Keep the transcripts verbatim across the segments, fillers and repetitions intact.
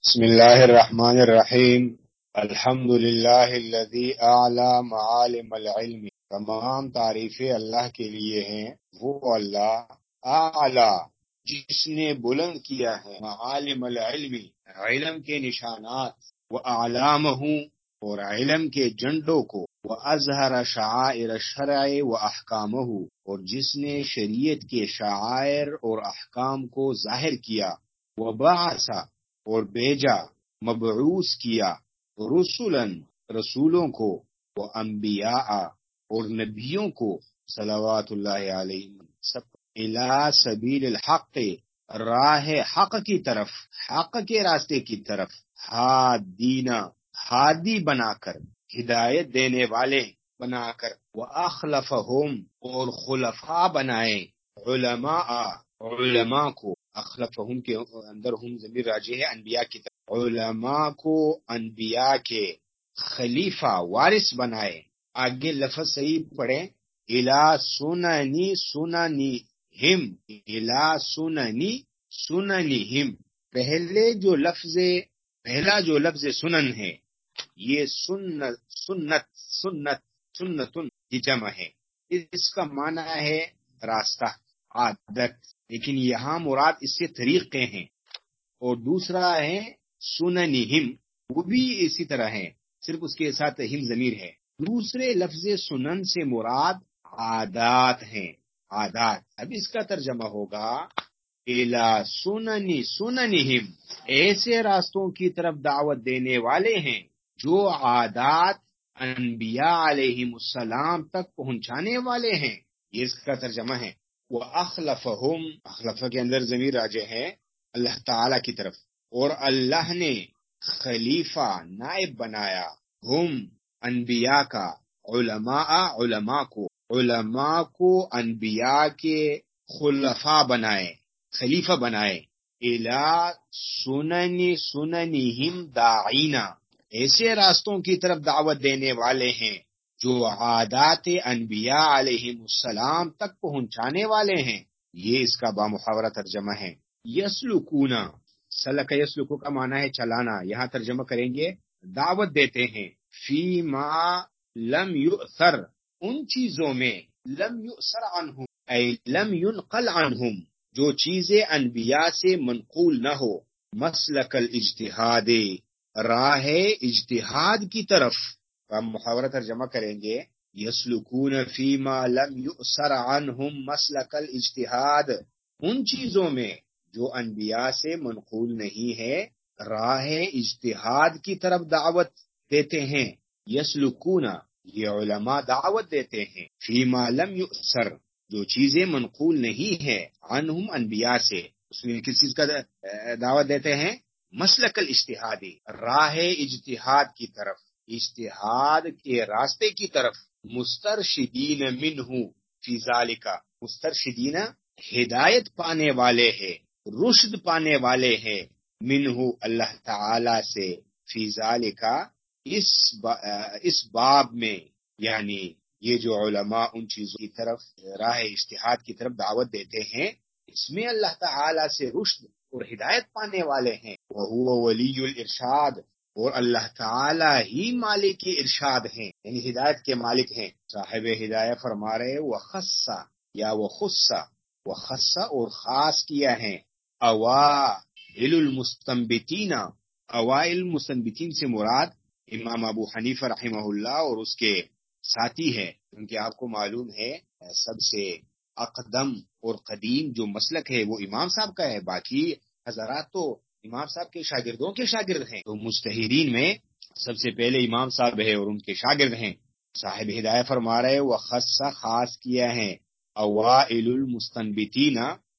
بسم اللہ الرحمن الرحیم الحمد للہ الذی اعلی معالم العلم، تمام تعریفیں اللہ کے لیے ہیں، وہ اللہ اعلی جس نے بلند کیا ہے معالم العلم، علم کے نشانات، وہ اعلامہ اور علم کے جھنڈوں کو، وہ اظہر شعائر الشرع و احکامہ اور جس نے شریعت کے شعائر اور احکام کو ظاہر کیا، وہ بعث اور بھیجا، مبعوث کیا، رسولن رسولوں کو، وہ انبیاء اور نبیوں کو، صلوات اللہ علیہم سب، الی سبیل الحق راہ حق کی طرف، حق کے راستے کی طرف، ہادینا ہادی بنا کر، ہدایت دینے والے بنا کر، وَأَخْلَفَهُمْ اور خلفاء بنائے، علماء علماء کو، اخلفہم کے اندر ہم ضمیر راجع ہے انبیاء کی طرف، علماء کو انبیاء کے خلیفہ وارث بنائے۔ آگے لفظ صحیح پڑھیں، الا سننی سننی ہم، الا سننی سننی ہم، پہلے جو لفظ پہلا جو لفظ سنن ہے یہ سنت سنت سنت سنتن کی جمع ہے، اس کا معنی ہے راستہ، عادت، لیکن یہاں مراد اس سے طریقے ہیں۔ اور دوسرا ہے سننہم، وہ بھی اسی طرح ہے، صرف اس کے ساتھ ہم ضمیر ہے۔ دوسرے لفظ سنن سے مراد عادات ہیں، عادات۔ اب اس کا ترجمہ ہوگا الا سننی سننہم، ایسے راستوں کی طرف دعوت دینے والے ہیں جو عادات انبیاء علیہم السلام تک پہنچانے والے ہیں، یہ اس کا ترجمہ ہے۔ وَأَخْلَفَهُمْ، اخلفہ کے اندر ضمیر راجع ہے اللہ تعالی کی طرف، اور اللہ نے خلیفہ نائب بنایا، ہم انبیاء کا، علماء علماء کو، علماء کو انبیاء کے خلفاء بنائے، خلیفہ بنائے، الی سنن سننہم داعینا، ایسے راستوں کی طرف دعوت دینے والے ہیں جو عادات انبیاء علیہم السلام تک پہنچانے والے ہیں، یہ اس کا بامحاورہ ترجمہ ہے۔ یسلکونا، سلک یسلکو کا معنی ہے چلانا، یہاں ترجمہ کریں گے دعوت دیتے ہیں، فی ما لم یؤثر، ان چیزوں میں، لم یؤثر عنہم ای لم ینقل عنہم، جو چیزیں انبیاء سے منقول نہ ہو، مسلک الاجتہاد، راہ اجتہاد کی طرف، ہم محاورہ ترجمہ کریں گے یسلکون فیما لم یؤثر عنہم مسلک الاجتہاد، ان چیزوں میں جو انبیاء سے منقول نہیں ہے، راہ اجتہاد کی طرف دعوت دیتے ہیں۔ یسلکون، یہ علماء دعوت دیتے ہیں، فیما لم یؤثر، جو چیزیں منقول نہیں ہے، عنہم انبیاء سے، اس میں کس چیز کا دعوت دیتے ہیں؟ مسلک الاجتہادی، راہ اجتہاد کی طرف، اجتہاد کے راستے کی طرف، مسترشدین منہ فی ذالک، مسترشدین ہدایت پانے والے ہیں، رشد پانے والے ہیں، منہ اللہ تعالی سے، فی ذالک اس اس باب میں، یعنی یہ جو علماء ان چیزوں کی طرف، راہ اجتہاد کی طرف دعوت دیتے ہیں، اس میں اللہ تعالی سے رشد اور ہدایت پانے والے ہیں۔ وَهُوَ وَلِيُّ الْإِرْشَادِ، اور اللہ تعالی ہی مالک ارشاد ہیں، یعنی ہدایت کے مالک ہیں۔ صاحب ہدایت فرما رہے وَخَصَّ یا وَخُصَّ، وَخَصَّ اور خاص کیا ہے، اوائل المستنبتین، اوائل مستنبتین سے مراد امام ابو حنیفہ رحمہ اللہ اور اس کے ساتھی ہے، کیونکہ آپ کو معلوم ہے سب سے اقدم اور قدیم جو مسلک ہے وہ امام صاحب کا ہے، باقی حضرات تو امام صاحب کے شاگردوں کے شاگرد ہیں، تو مجتہدین میں سب سے پہلے امام صاحب ہے اور ان کے شاگرد ہیں۔ صاحب ہدایت فرما رہے وخص، خاص کیا ہے، اوائل المستنبتین،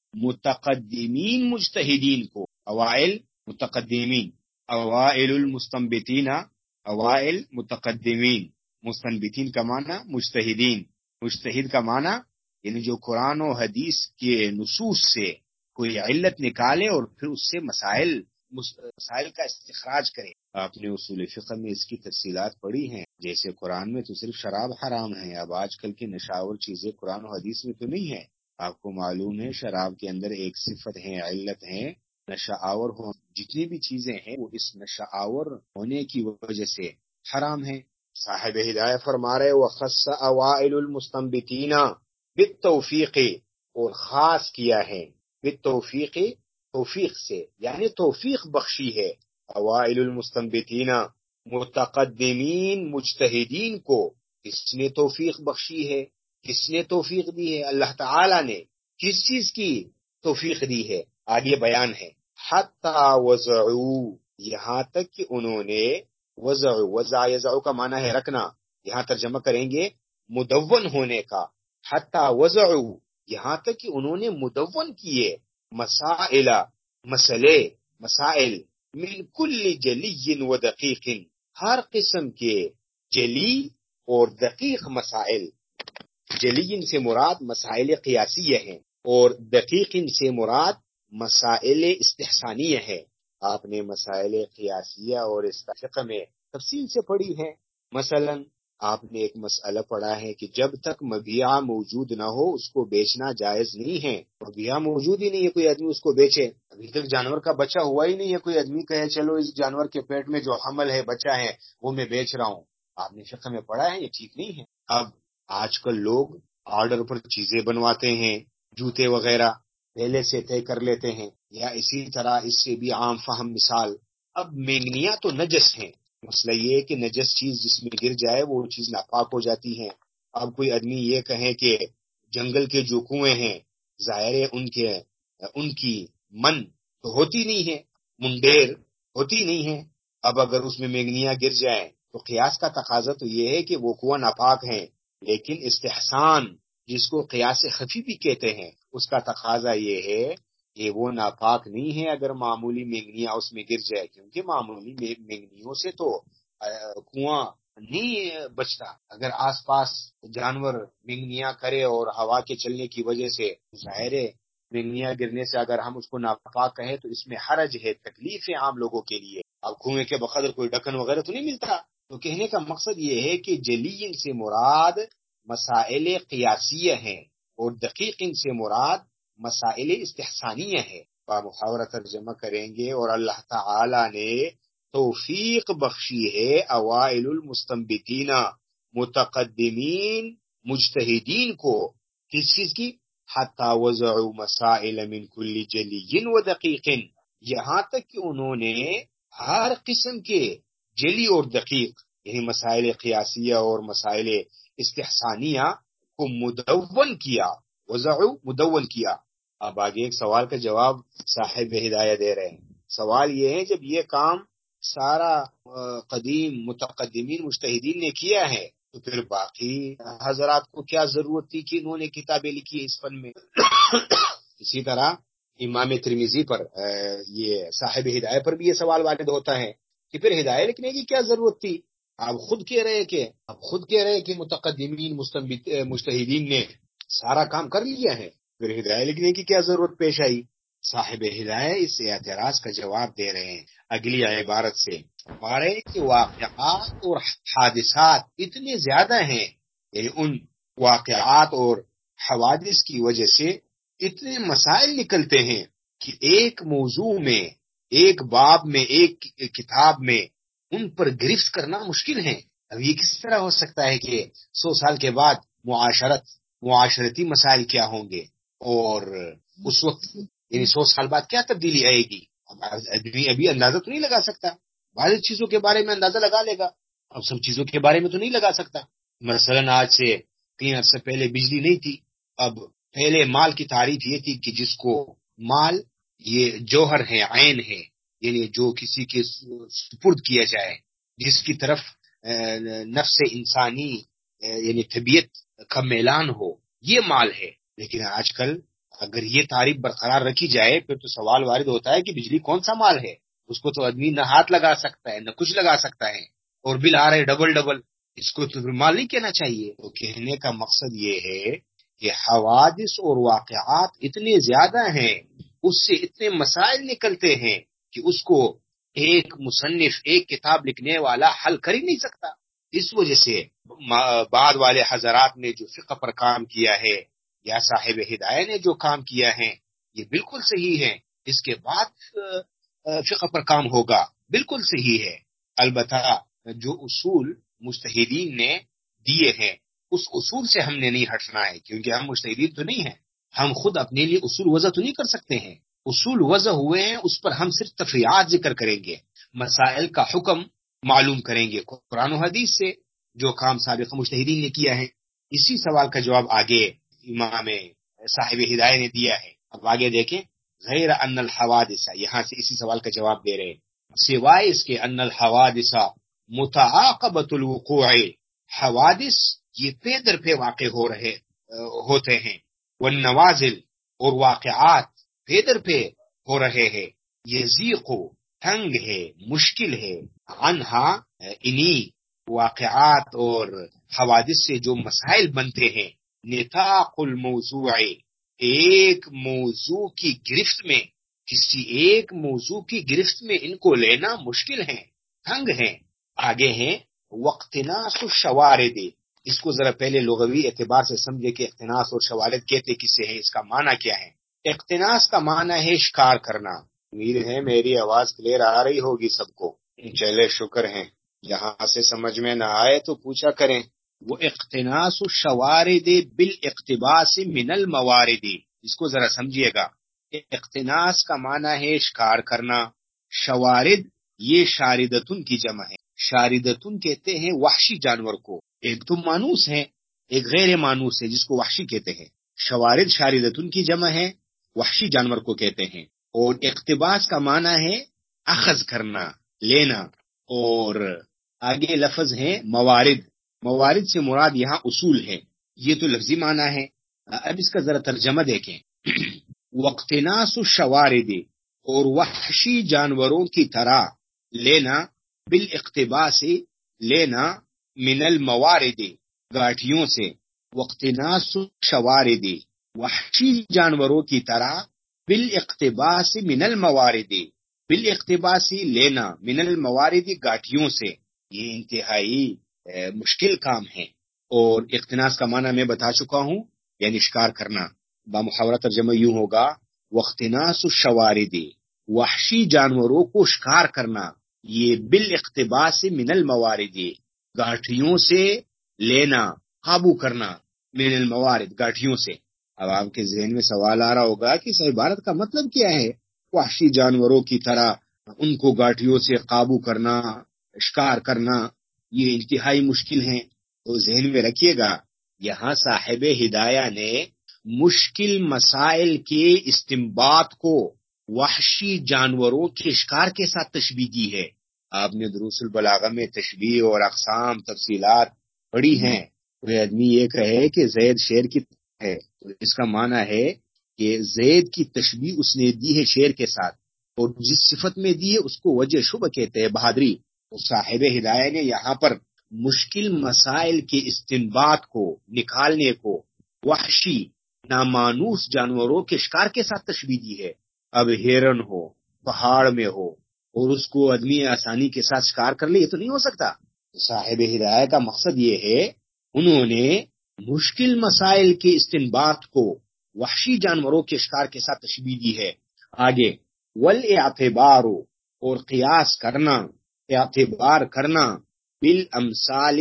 متقدمین مجتہدین کو، اوائل متقدمین، اوائل المستنبتین، اوائل متقدمین، مستنبتین کا معنی مجتہدین، مجتہد کا معنی یعنی جو قرآن و حدیث کے نصوص سے کوئی علت نکالے اور پھر اس سے مسائل مسائل کا استخراج کرے۔ آپ نے اصول فقہ میں اس کی تفصیلات پڑھی ہیں، جیسے قرآن میں تو صرف شراب حرام ہے، اب آج کل کی نشاور چیزیں قرآن و حدیث میں تو نہیں ہے۔ آپ کو معلوم ہے شراب کے اندر ایک صفت ہے، علت ہے نشہ آور ہو جتنی بھی چیزیں ہیں وہ اس نشہ آور ہونے کی وجہ سے حرام ہیں۔ صاحب ہدایہ فرما رہے وَخَصَّ أَوَائِلُ الْمُسْتَنبِتِينَ بِالتَّوْفِيقِ، اور خاص کیا ہے بالتوفیق، توفیق سے، یعنی توفیق بخشی ہے اوائل المستنبتین، متقدمین مجتہدین کو کس نے توفیق بخشی ہے؟ کس نے توفیق دی ہے؟ اللہ تعالی نے۔ کس چیز کی توفیق دی ہے؟ آگے بیان ہے، حتی وضعوا، یہاں تک کہ انہوں نے، وضع وضع یضع کا معنی ہے رکھنا، یہاں ترجمہ کریں گے مدون ہونے کا، حتی وضعوا، یہاں تک کہ انہوں نے مدون کیے، مسائل، مسئلے، مسائل، من کل جلی و دقیق، ہر قسم کے جلی اور دقیق مسائل۔ جلی سے مراد مسائل قیاسیہ ہیں، اور دقیق سے مراد مسائل استحسانیہ ہے۔ آپ نے مسائل قیاسیہ اور استحقاق میں تفصیل سے پڑھی ہے۔ مثلا آپ نے ایک مسئلہ پڑھا ہے کہ جب تک مبیعہ موجود نہ ہو اس کو بیچنا جائز نہیں ہے۔ مبیعہ موجود ہی نہیں ہے، کوئی آدمی اس کو بیچے، ابھی تک جانور کا بچہ ہوا ہی نہیں ہے، کوئی آدمی کہے چلو اس جانور کے پیٹ میں جو حمل ہے، بچہ ہے، وہ میں بیچ رہا ہوں۔ آپ نے فقہ میں پڑھا ہے، یہ ٹھیک نہیں ہے۔ اب آج کل لوگ آرڈر پر چیزیں بنواتے ہیں، جوتے وغیرہ پہلے سے طے کر لیتے ہیں، یا اسی طرح اس سے بھی عام فہم مثال، اب مینگنیاں تو نجس ہیں، مسئلہ یہ ہے کہ نجس چیز جس میں گر جائے وہ چیز ناپاک ہو جاتی ہے۔ اب کوئی آدمی یہ کہے کہ جنگل کے جو کنویں ہیں، ظاہر ہے ان کے ان کی من تو ہوتی نہیں ہے، منڈیر ہوتی نہیں ہے، اب اگر اس میں مینگنیاں گر جائیں تو قیاس کا تقاضا تو یہ ہے کہ وہ کنواں ناپاک ہیں، لیکن استحسان جس کو قیاس خفی بھی کہتے ہیں، اس کا تقاضا یہ ہے کہ وہ ناپاک نہیں ہے اگر معمولی مینگنیاں اس میں گر جائے، کیونکہ معمولی مینگنیوں سے تو کنواں نہیں بچتا۔ اگر آس پاس جانور مینگنیاں کرے اور ہوا کے چلنے کی وجہ سے ظاہر ہے مینگنیاں گرنے سے اگر ہم اس کو ناپاک کہیں تو اس میں حرج ہے، تکلیف ہے عام لوگوں کے لیے۔ اب کنویں کے بقدر کوئی ڈھکن وغیرہ تو نہیں ملتا، تو کہنے کا مقصد یہ ہے کہ جلی سے مراد مسائل قیاسیہ ہیں، اور دقیق سے مراد مسائل استحسانیہ ہے۔ محاورہ ترجمہ کریں گے، اور اللہ تعالی نے توفیق بخشی ہے اوائل المستنبتین، متقدمین مجتہدین کو، کس چیز کی؟ حتی وضعوا مسائل من کل جلی و دقیق، یہاں تک کہ انہوں نے ہر قسم کے جلی اور دقیق، یعنی مسائل قیاسیہ اور مسائل استحسانیہ کو مدون کیا، وضعوا مدون کیا۔ اب آگے ایک سوال کا جواب صاحب ہدایہ دے رہے ہیں۔ سوال یہ ہے جب یہ کام سارا قدیم متقدمین مجتہدین نے کیا ہے تو پھر باقی حضرات کو کیا ضرورت تھی کہ انہوں نے کتابیں لکھی اس فن میں؟ اسی طرح امام ترمذی پر یہ صاحب ہدایہ پر بھی یہ سوال وارد ہوتا ہے کہ پھر ہدایہ لکھنے کی کیا ضرورت تھی؟ آپ خود کہہ رہے کہ آپ خود کہہ رہے کہ متقدمین مجتہدین نے سارا کام کر لیا ہے، پھر ہدایہ لکھنے کی کیا ضرورت پیش آئی؟ صاحب ہدایہ اس اعتراض کا جواب دے رہے ہیں اگلی عبارت سے، ہمارے کہ واقعات اور حادثات اتنے زیادہ ہیں، یعنی ان واقعات اور حوادث کی وجہ سے اتنے مسائل نکلتے ہیں کہ ایک موضوع میں، ایک باب میں، ایک کتاب میں ان پر گرفت کرنا مشکل ہے۔ اب یہ کس طرح ہو سکتا ہے کہ سو سال کے بعد معاشرت معاشرتی مسائل کیا ہوں گے، اور اس وقت یعنی سو سال بعد کیا تبدیلی آئے گی؟ ابھی ابھی اندازہ تو نہیں لگا سکتا، بعض چیزوں کے بارے میں اندازہ لگا لے گا، اب سب چیزوں کے بارے میں تو نہیں لگا سکتا۔ مثلا آج سے تین عرصے پہلے بجلی نہیں تھی، اب پہلے مال کی تعریف یہ تھی کہ جس کو مال یہ جوہر ہے، عین ہے، یعنی جو کسی کے سپرد کیا جائے، جس کی طرف نفس انسانی یعنی طبیعت کا میلان ہو، یہ مال ہے۔ لیکن آج کل اگر یہ تعریف برقرار رکھی جائے پھر تو سوال وارد ہوتا ہے کہ بجلی کون سا مال ہے؟ اس کو تو آدمی نہ ہاتھ لگا سکتا ہے نہ کچھ لگا سکتا ہے، اور بل آ رہے ڈبل ڈبل، اس کو تو مال نہیں کہنا چاہیے۔ تو کہنے کا مقصد یہ ہے کہ حوادث اور واقعات اتنے زیادہ ہیں، اس سے اتنے مسائل نکلتے ہیں کہ اس کو ایک مصنف، ایک کتاب لکھنے والا حل کر ہی نہیں سکتا۔ اس وجہ سے بعد والے حضرات نے جو فقہ پر کام کیا ہے یا صاحب ہدایہ نے جو کام کیا ہے یہ بالکل صحیح ہے اس کے بعد فقہ پر کام ہوگا. بالکل صحیح ہے. البتہ جو اصول مجتہدین نے دیے ہیں اس اصول سے ہم نے نہیں ہٹنا ہے، کیونکہ ہم مجتہدین تو نہیں ہیں. ہم خود اپنے لیے اصول وضع تو نہیں کر سکتے ہیں. اصول وضع ہوئے ہیں، اس پر ہم صرف تفریعات ذکر کریں گے، مسائل کا حکم معلوم کریں گے قرآن و حدیث سے، جو کام سابق مجتہدین نے کیا ہے. اسی سوال کا جواب آگے امام صاحب ہدایہ نے دیا ہے. اب آگے دیکھیں، غیر ان الحوادث، یہاں سے اسی سوال کا جواب دے رہے ہیں، سوائے اس کے ان الحوادث متعاقبۃ الوقوع، حوادث یہ پے در پہ واقع ہو رہے ہوتے ہیں، والنوازل اور واقعات پے در پہ ہو رہے ہیں، یضیق تنگ ہے، مشکل ہے، عنہا انہی واقعات اور حوادث سے جو مسائل بنتے ہیں، نطاق الموضوع، ایک موضوع کی گرفت میں، کسی ایک موضوع کی گرفت میں ان کو لینا مشکل ہے، تنگ ہیں. آگے ہیں واقتناص الشوارد، اس کو ذرا پہلے لغوی اعتبار سے سمجھے کہ اقتناص اور شوارد کہتے کسے ہیں، اس کا معنی کیا ہے. اقتناص کا معنی ہے شکار کرنا. امید ہے میری آواز کلیئر آ رہی ہوگی سب کو. چلے شکر ہیں. یہاں سے سمجھ میں نہ آئے تو پوچھا کریں. وہ اقتناص الشوارد بالاقتباس من الموارد، اس کو ذرا سمجھیے گا. اقتناص کا معنی ہے شکار کرنا. شوارد یہ شاردتن کی جمع ہے. شاردتن کہتے ہیں وحشی جانور کو. ایک تو مانوس ہے، ایک غیر مانوس ہے جس کو وحشی کہتے ہیں. شوارد شاردتن کی جمع ہے، وحشی جانور کو کہتے ہیں. اور اقتباس کا معنی ہے اخذ کرنا، لینا. اور آگے لفظ ہے موارد. موارد سے مراد یہاں اصول ہے. یہ تو لفظی معنی ہے. اب اس کا ذرا ترجمہ دیکھیں. واقتناص الشوارد، اور وحشی جانوروں کی طرح لینا، بالاقتباس لینا، من الموارد گاٹھیوں سے. واقتناص الشوارد وحشی جانوروں کی طرح، بالاقتباس من الموارد بالاقتباس لینا، من الموارد گاٹھیوں سے. یہ انتہائی مشکل کام ہے. اور اقتناص کا معنی میں بتا چکا ہوں، یعنی شکار کرنا. بامحاورہ ترجمہ یوں ہوگا، واقتناص الشوارد وحشی جانوروں کو شکار کرنا، یہ بالاقتباس من الموارد گاٹھیوں سے لینا، قابو کرنا، من الموارد گاٹھیوں سے. اب آپ کے ذہن میں سوال آ رہا ہوگا کہ اس عبارت کا مطلب کیا ہے؟ وحشی جانوروں کی طرح ان کو گاٹھیوں سے قابو کرنا، شکار کرنا، یہ انتہائی مشکل ہیں. تو ذہن میں رکھیے گا، یہاں صاحب ہدایہ نے مشکل مسائل کے استنباط کو وحشی جانوروں کے شکار کے ساتھ تشبیہ دی ہے. آپ نے دروس البلاغہ میں تشبیہ اور اقسام تفصیلات پڑھی ہیں. کوئی آدمی یہ کہے کہ زید شیر کی ہے، تو اس کا معنی ہے کہ زید کی تشبیہ اس نے دی ہے شیر کے ساتھ، اور جس صفت میں دی ہے اس کو وجہ شبہ کہتے ہیں، بہادری. تو صاحب ہدایہ نے یہاں پر مشکل مسائل کے استنباط کو، نکالنے کو وحشی نامانوس جانوروں کے شکار کے ساتھ تشبیہ دی ہے. اب ہرن ہو، پہاڑ میں ہو، اور اس کو آدمی آسانی کے ساتھ شکار کر لے، یہ تو نہیں ہو سکتا. صاحب ہدایہ کا مقصد یہ ہے، انہوں نے مشکل مسائل کے استنباط کو وحشی جانوروں کے شکار کے ساتھ تشبیہ دی ہے. آگے والاعتبار، اور قیاس کرنا، اعتبار کرنا، بالامثال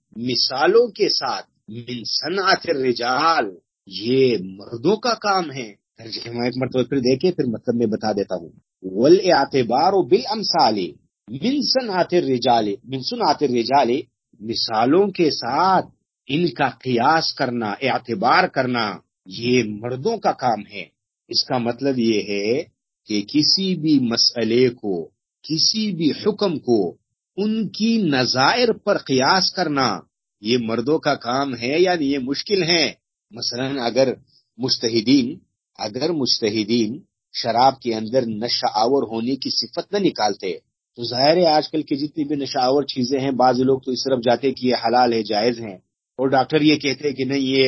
مثالوں کے ساتھ، من صنعت الرجال یہ مردوں کا کام ہے. ترجمہ ایک مرتبہ پھر دیکھیں، پھر مطلب میں بتا دیتا ہوں. والاعتبار بالامثال من صنعت الرجال، من صنعت الرجال مثالوں کے ساتھ ان کا قیاس کرنا، اعتبار کرنا، یہ مردوں کا کام ہے. اس کا مطلب یہ ہے کہ کسی بھی مسئلے کو، کسی بھی حکم کو ان کی نظائر پر قیاس کرنا یہ مردوں کا کام ہے، یعنی یہ مشکل ہے. مثلا اگر مجتہدین اگر مجتہدین شراب کے اندر نشہ آور ہونے کی صفت نہ نکالتے تو ظاہر ہے آج کل کی جتنی بھی نشہ آور چیزیں ہیں، بعض لوگ تو اس طرف جاتے کہ یہ حلال ہے، جائز ہیں، اور ڈاکٹر یہ کہتے ہیں کہ نہیں یہ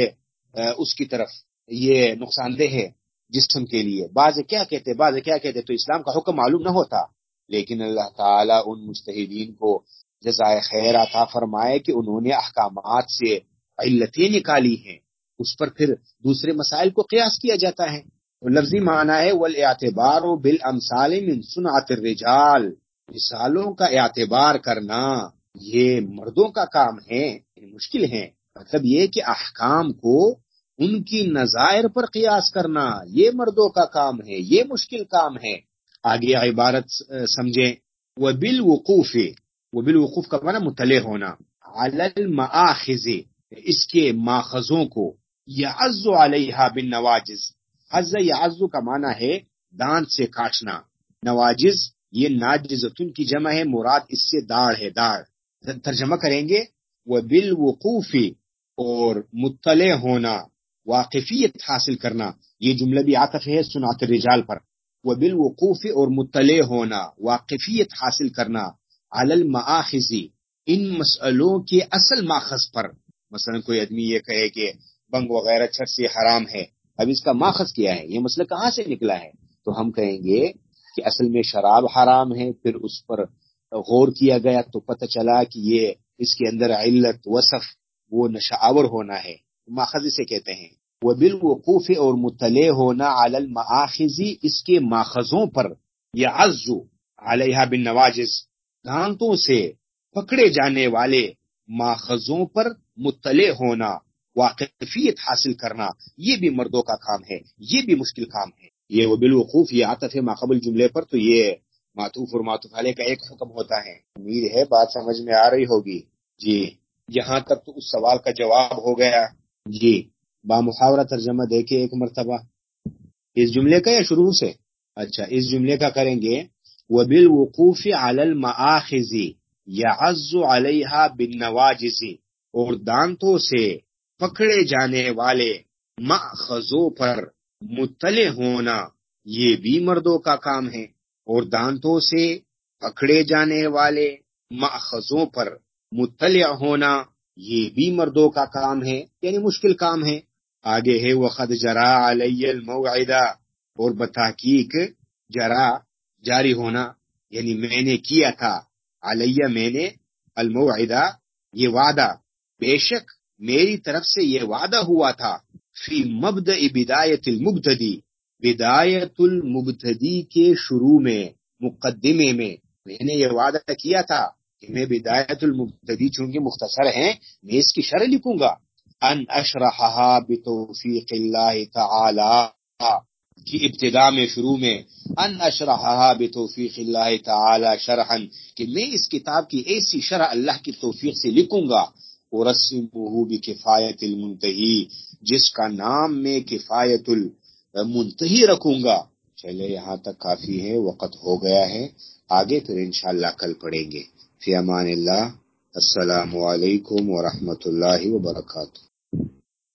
اس کی طرف یہ نقصان دہ ہے جسم کے لیے. بعض کیا کہتے بعض کیا کہتے تو اسلام کا حکم معلوم نہ ہوتا. لیکن اللہ تعالیٰ ان مجتہدین کو جزائے خیر عطا فرمائے کہ انہوں نے احکامات سے علتیں نکالی ہیں، اس پر پھر دوسرے مسائل کو قیاس کیا جاتا ہے. لفظی معنی ہے والاعتبار بالامثال من صنعت الرجال، مثالوں کا اعتبار کرنا یہ مردوں کا کام ہے، مشکل ہے۔ مطلب یہ کہ احکام کو ان کی نظائر پر قیاس کرنا یہ مردوں کا کام ہے، یہ مشکل کام ہے۔ آگے عبارت سمجھیں، وبالوقوف، وبالوقوف کا معنی مطلع ہونا، علی المآخذ، اس کے ماخذوں کو، یعز علیہا بالنواجز، عز یعز کا معنی ہے دانت سے کاٹنا، نواجز یہ ناجزتن کی جمع ہے، مراد اس سے داڑھ ہے، داڑھ۔ ترجمہ کریں گے، وبالوقوف، اور مطلع ہونا، واقفیت حاصل کرنا، یہ جملہ بھی عاطف ہے صنعت الرجال پر، وبالوقوف اور مطلع ہونا، واقفیت حاصل کرنا، علی المآخذ ان مسئلوں کے اصل ماخذ پر۔ مثلا کوئی آدمی یہ کہے کہ بنگ وغیرہ چھٹ سے حرام ہے، اب اس کا ماخذ کیا ہے، یہ مسئلہ کہاں سے نکلا ہے، تو ہم کہیں گے کہ اصل میں شراب حرام ہے، پھر اس پر غور کیا گیا تو پتہ چلا کہ یہ اس کے اندر علت وصف وہ نشہ آور ہونا ہے، ماخذ اسے کہتے ہیں۔ وبالوقوف اور مطلع ہونا علی المآخذ اس کے ماخذوں پر، یعز علیہا بالنواجز دانتوں سے پکڑے جانے والے ماخذوں پر مطلع ہونا، واقفیت حاصل کرنا، یہ بھی مردوں کا کام ہے، یہ بھی مشکل کام ہے۔ یہ وبالوقوف یہ عطف ہے ماقبل جملے پر، تو یہ معطوف اور معطوف علیہ کا ایک حکم ہوتا ہے۔ امید ہے بات سمجھ میں آ رہی ہوگی۔ جی یہاں تک تو اس سوال کا جواب ہو گیا۔ جی بامحاورہ ترجمہ دیکھیں ایک مرتبہ اس جملے کا یا شروع سے؟ اچھا اس جملے کا کریں گے، وبالوقوف علی المآخذ یعز علیہا بالنواجز، اور دانتوں سے پکڑے جانے والے ماخذوں پر مطلع ہونا یہ بھی مردوں کا کام ہے، اور دانتوں سے پکڑے جانے والے ماخذوں پر مطلع ہونا یہ بھی مردوں کا کام ہے، یعنی مشکل کام ہے۔ آگے ہے وقد جرا علی الموعدہ، اور بتحقیق جرا جاری ہونا، یعنی میں نے کیا تھا، علیہ میں نے، الموعدہ یہ وعدہ، بے شک میری طرف سے یہ وعدہ ہوا تھا، فی مبدأ بدایت المبتدی، بدایت المبتدی کے شروع میں، مقدمے میں میں نے یہ وعدہ کیا تھا کہ میں بدایت المبتدی چونکہ مختصر ہیں میں اس کی شرح لکھوں گا، ان اشرحها بتوفیق اللہ تعالی، کی ابتدا میں شروع میں، ان اشرحها بتوفیق اللہ تعالی شرحا، کہ میں اس کتاب کی ایسی شرح اللہ کی توفیق سے لکھوں گا، ورسمه بکفایت المنتہی، جس کا نام میں کفایت المنتہی رکھوں گا۔ چلے یہاں تک کافی ہے، وقت ہو گیا ہے، آگے پھر انشاءاللہ کل پڑھیں گے۔ فی امان اللہ، السلام علیکم ورحمۃ اللہ وبرکاتہ۔